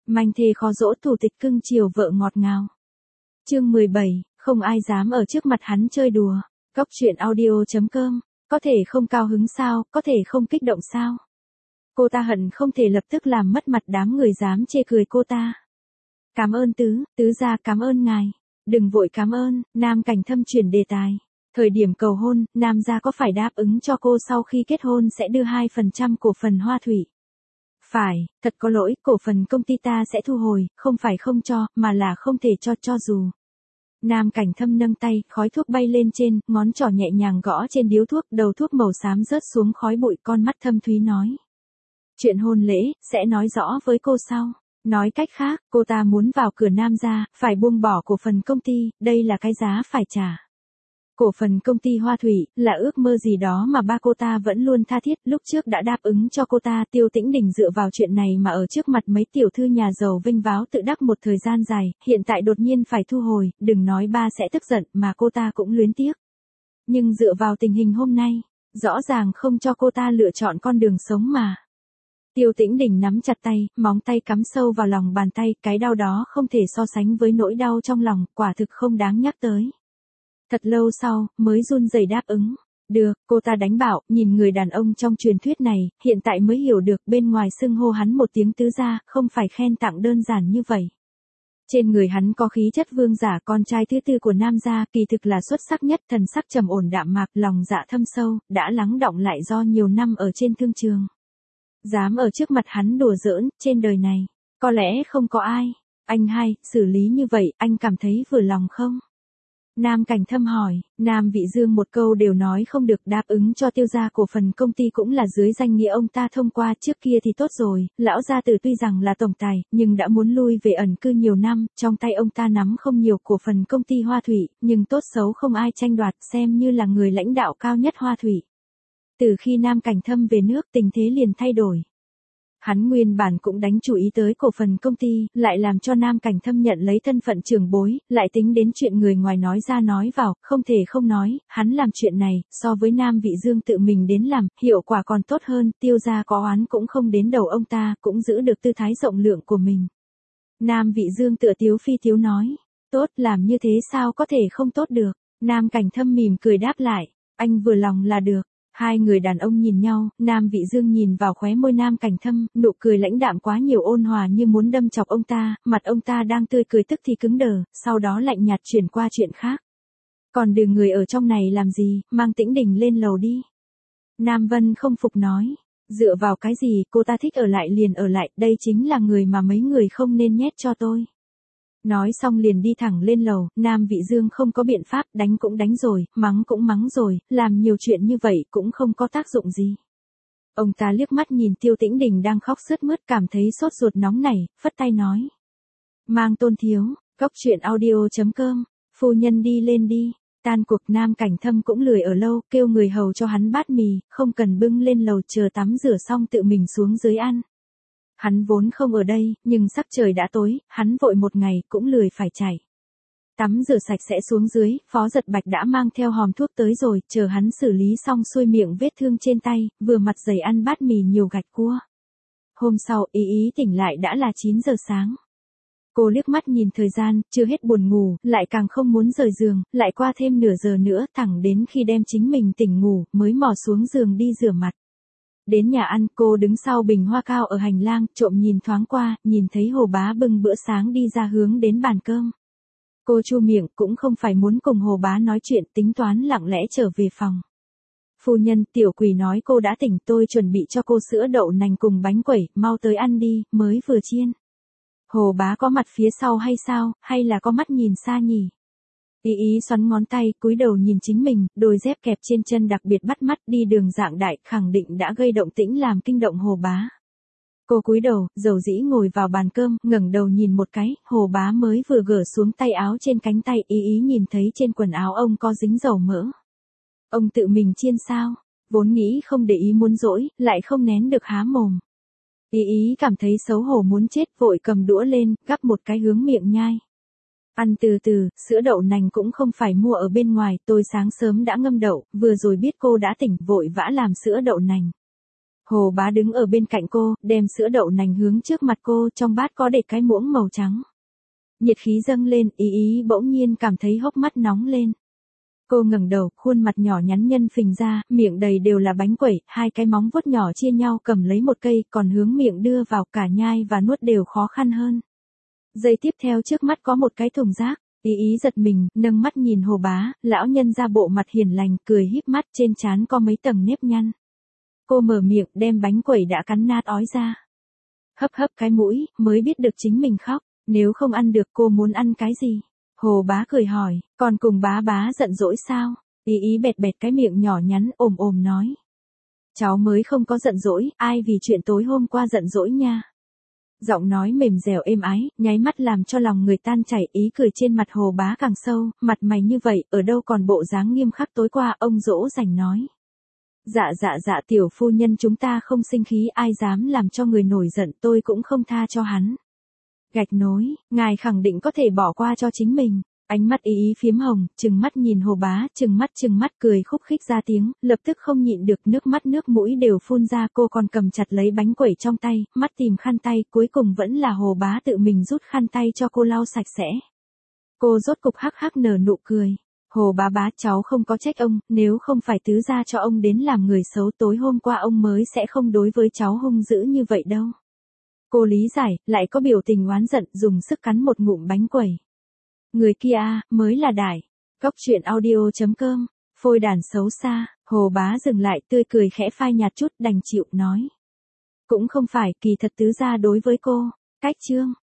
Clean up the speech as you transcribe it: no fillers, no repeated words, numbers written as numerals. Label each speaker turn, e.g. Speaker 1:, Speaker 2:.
Speaker 1: Manh thê khó dỗ thủ tịch cưng chiều vợ ngọt ngào. Chương 17, không ai dám ở trước mặt hắn chơi đùa. Cóc truyện audio.com, có thể không cao hứng sao, có thể không kích động sao. Cô ta hận không thể lập tức làm mất mặt đám người dám chê cười cô ta. Cảm ơn tứ gia, cảm ơn ngài. Đừng vội cảm ơn, Nam Cảnh Thâm chuyển đề tài. Thời điểm cầu hôn, Nam gia có phải đáp ứng cho cô sau khi kết hôn sẽ đưa 2% cổ phần Hoa Thủy? Phải, thật có lỗi, cổ phần công ty ta sẽ thu hồi, không phải không cho, mà là không thể cho dù. Nam Cảnh Thâm nâng tay, khói thuốc bay lên trên, ngón trỏ nhẹ nhàng gõ trên điếu thuốc, đầu thuốc màu xám rớt xuống khói bụi, con mắt thâm thúy nói. Chuyện hôn lễ, sẽ nói rõ với cô sau. Nói cách khác, cô ta muốn vào cửa Nam gia, phải buông bỏ cổ phần công ty, đây là cái giá phải trả. Cổ phần công ty Hoa Thủy, là ước mơ gì đó mà ba cô ta vẫn luôn tha thiết, lúc trước đã đáp ứng cho cô ta. Tiêu Tĩnh Đình dựa vào chuyện này mà ở trước mặt mấy tiểu thư nhà giàu vinh váo tự đắc một thời gian dài, hiện tại đột nhiên phải thu hồi, đừng nói ba sẽ tức giận mà cô ta cũng luyến tiếc. Nhưng dựa vào tình hình hôm nay, rõ ràng không cho cô ta lựa chọn con đường sống mà. Tiêu Tĩnh Đình nắm chặt tay, móng tay cắm sâu vào lòng bàn tay, cái đau đó không thể so sánh với nỗi đau trong lòng, quả thực không đáng nhắc tới. Thật lâu sau, mới run rẩy đáp ứng. Được, cô ta đánh bảo, nhìn người đàn ông trong truyền thuyết này, hiện tại mới hiểu được bên ngoài xưng hô hắn một tiếng tứ gia, không phải khen tặng đơn giản như vậy. Trên người hắn có khí chất vương giả, con trai thứ tư của Nam gia, kỳ thực là xuất sắc nhất, thần sắc trầm ổn đạm mạc, lòng dạ thâm sâu, đã lắng đọng lại do nhiều năm ở trên thương trường. Dám ở trước mặt hắn đùa giỡn, trên đời này, có lẽ không có ai. Anh hai, xử lý như vậy, anh cảm thấy vừa lòng không? Nam Cảnh Thâm hỏi, Nam Vị Dương một câu đều nói không được, đáp ứng cho Tiêu gia cổ phần công ty cũng là dưới danh nghĩa ông ta thông qua, trước kia thì tốt rồi, lão gia tử tuy rằng là tổng tài, nhưng đã muốn lui về ẩn cư nhiều năm, trong tay ông ta nắm không nhiều cổ phần công ty Hoa Thủy, nhưng tốt xấu không ai tranh đoạt, xem như là người lãnh đạo cao nhất Hoa Thủy. Từ khi Nam Cảnh Thâm về nước, tình thế liền thay đổi. Hắn nguyên bản cũng đánh chú ý tới cổ phần công ty, lại làm cho Nam Cảnh Thâm nhận lấy thân phận trưởng bối, lại tính đến chuyện người ngoài nói ra nói vào, không thể không nói, hắn làm chuyện này, so với Nam Vị Dương tự mình đến làm, hiệu quả còn tốt hơn, Tiêu gia có oán cũng không đến đầu ông ta, cũng giữ được tư thái rộng lượng của mình. Nam Vị Dương tựa tiếu phi tiếu nói, tốt, làm như thế sao có thể không tốt được. Nam Cảnh Thâm mỉm cười đáp lại, anh vừa lòng là được. Hai người đàn ông nhìn nhau, Nam Vị Dương nhìn vào khóe môi Nam Cảnh Thâm, nụ cười lãnh đạm quá nhiều, ôn hòa như muốn đâm chọc ông ta, mặt ông ta đang tươi cười tức thì cứng đờ, sau đó lạnh nhạt chuyển qua chuyện khác. Còn đưa người ở trong này làm gì, mang Tĩnh Đình lên lầu đi. Nam Vân không phục nói, dựa vào cái gì, cô ta thích ở lại liền ở lại, đây chính là người mà mấy người không nên nhét cho tôi. Nói xong liền đi thẳng lên lầu, Nam Vị Dương không có biện pháp, đánh cũng đánh rồi, mắng cũng mắng rồi, làm nhiều chuyện như vậy cũng không có tác dụng gì. Ông ta liếc mắt nhìn Tiêu Tĩnh Đình đang khóc sướt mướt, cảm thấy sốt ruột nóng nảy, phất tay nói. Mang Tôn thiếu, cóc truyện audio.com, phu nhân đi lên đi. Tan cuộc, Nam Cảnh Thâm cũng lười ở lâu, kêu người hầu cho hắn bát mì, không cần bưng lên lầu, chờ tắm rửa xong tự mình xuống dưới ăn. Hắn vốn không ở đây, nhưng sắc trời đã tối, hắn vội một ngày, cũng lười phải chạy. Tắm rửa sạch sẽ xuống dưới, Phó Giật Bạch đã mang theo hòm thuốc tới rồi, chờ hắn xử lý xong xuôi miệng vết thương trên tay, vừa mặt dày ăn bát mì nhiều gạch cua. Hôm sau, ý tỉnh lại đã là 9 giờ sáng. Cô liếc mắt nhìn thời gian, chưa hết buồn ngủ, lại càng không muốn rời giường, lại qua thêm nửa giờ nữa, thẳng đến khi đem chính mình tỉnh ngủ, mới mò xuống giường đi rửa mặt. Đến nhà ăn, cô đứng sau bình hoa cao ở hành lang, trộm nhìn thoáng qua, nhìn thấy Hồ Bá bưng bữa sáng đi ra hướng đến bàn cơm. Cô chu miệng, cũng không phải muốn cùng Hồ Bá nói chuyện, tính toán lặng lẽ trở về phòng. Phu nhân, tiểu quỷ nói cô đã tỉnh, tôi chuẩn bị cho cô sữa đậu nành cùng bánh quẩy, mau tới ăn đi, mới vừa chiên. Hồ Bá có mặt phía sau hay sao, hay là có mắt nhìn xa nhỉ? Ý xoắn ngón tay, cúi đầu nhìn chính mình, đôi dép kẹp trên chân đặc biệt bắt mắt, đi đường dạng đại, khẳng định đã gây động tĩnh làm kinh động Hồ Bá. Cô cúi đầu, dầu dĩ ngồi vào bàn cơm, ngẩng đầu nhìn một cái, Hồ Bá mới vừa gỡ xuống tay áo trên cánh tay, ý nhìn thấy trên quần áo ông có dính dầu mỡ. Ông tự mình chiên sao? Vốn nghĩ không để ý muốn dỗi, lại không nén được há mồm. Ý cảm thấy xấu hổ muốn chết, vội cầm đũa lên, gắp một cái hướng miệng nhai. Ăn từ từ, sữa đậu nành cũng không phải mua ở bên ngoài, tôi sáng sớm đã ngâm đậu, vừa rồi biết cô đã tỉnh, vội vã làm sữa đậu nành. Hồ Bá đứng ở bên cạnh cô, đem sữa đậu nành hướng trước mặt cô, trong bát có để cái muỗng màu trắng. Nhiệt khí dâng lên, Ý Ý bỗng nhiên cảm thấy hốc mắt nóng lên. Cô ngẩng đầu, khuôn mặt nhỏ nhắn nhân phình ra, miệng đầy đều là bánh quẩy, hai cái móng vuốt nhỏ chia nhau cầm lấy một cây, còn hướng miệng đưa vào, cả nhai và nuốt đều khó khăn hơn. Giây tiếp theo trước mắt có một cái thùng rác, Ý Ý giật mình, nâng mắt nhìn Hồ Bá, lão nhân ra bộ mặt hiền lành, cười híp mắt, trên trán có mấy tầng nếp nhăn. Cô mở miệng, đem bánh quẩy đã cắn nát ói ra. Hấp hấp cái mũi, mới biết được chính mình khóc, nếu không ăn được cô muốn ăn cái gì? Hồ Bá cười hỏi, còn cùng bá giận dỗi sao? Ý Ý bẹt bẹt cái miệng nhỏ nhắn, ồm nói. Cháu mới không có giận dỗi, ai vì chuyện tối hôm qua giận dỗi nha. Giọng nói mềm dẻo êm ái, nháy mắt làm cho lòng người tan chảy, ý cười trên mặt Hồ Bá càng sâu, mặt mày như vậy, ở đâu còn bộ dáng nghiêm khắc tối qua, ông dỗ dành nói. Dạ tiểu phu nhân chúng ta không sinh khí, ai dám làm cho người nổi giận, tôi cũng không tha cho hắn. Gạch nối, ngài khẳng định có thể bỏ qua cho chính mình. Ánh mắt Ý Ý phiếm hồng, trừng mắt nhìn Hồ Bá, trừng mắt cười khúc khích ra tiếng, lập tức không nhịn được, nước mũi đều phun ra, cô còn cầm chặt lấy bánh quẩy trong tay, mắt tìm khăn tay, cuối cùng vẫn là Hồ Bá tự mình rút khăn tay cho cô lau sạch sẽ. Cô rốt cục hắc hắc nở nụ cười. Hồ Bá cháu không có trách ông, nếu không phải tứ gia cho ông đến làm người xấu, tối hôm qua ông mới sẽ không đối với cháu hung dữ như vậy đâu. Cô lý giải, lại có biểu tình oán giận, dùng sức cắn một ngụm bánh quẩy. Người kia mới là đại. Cóc truyện audio.com, phôi đàn xấu xa. Hồ Bá dừng lại, tươi cười khẽ phai nhạt chút, đành chịu nói. Cũng không phải, kỳ thật tứ gia đối với cô. Cách chương.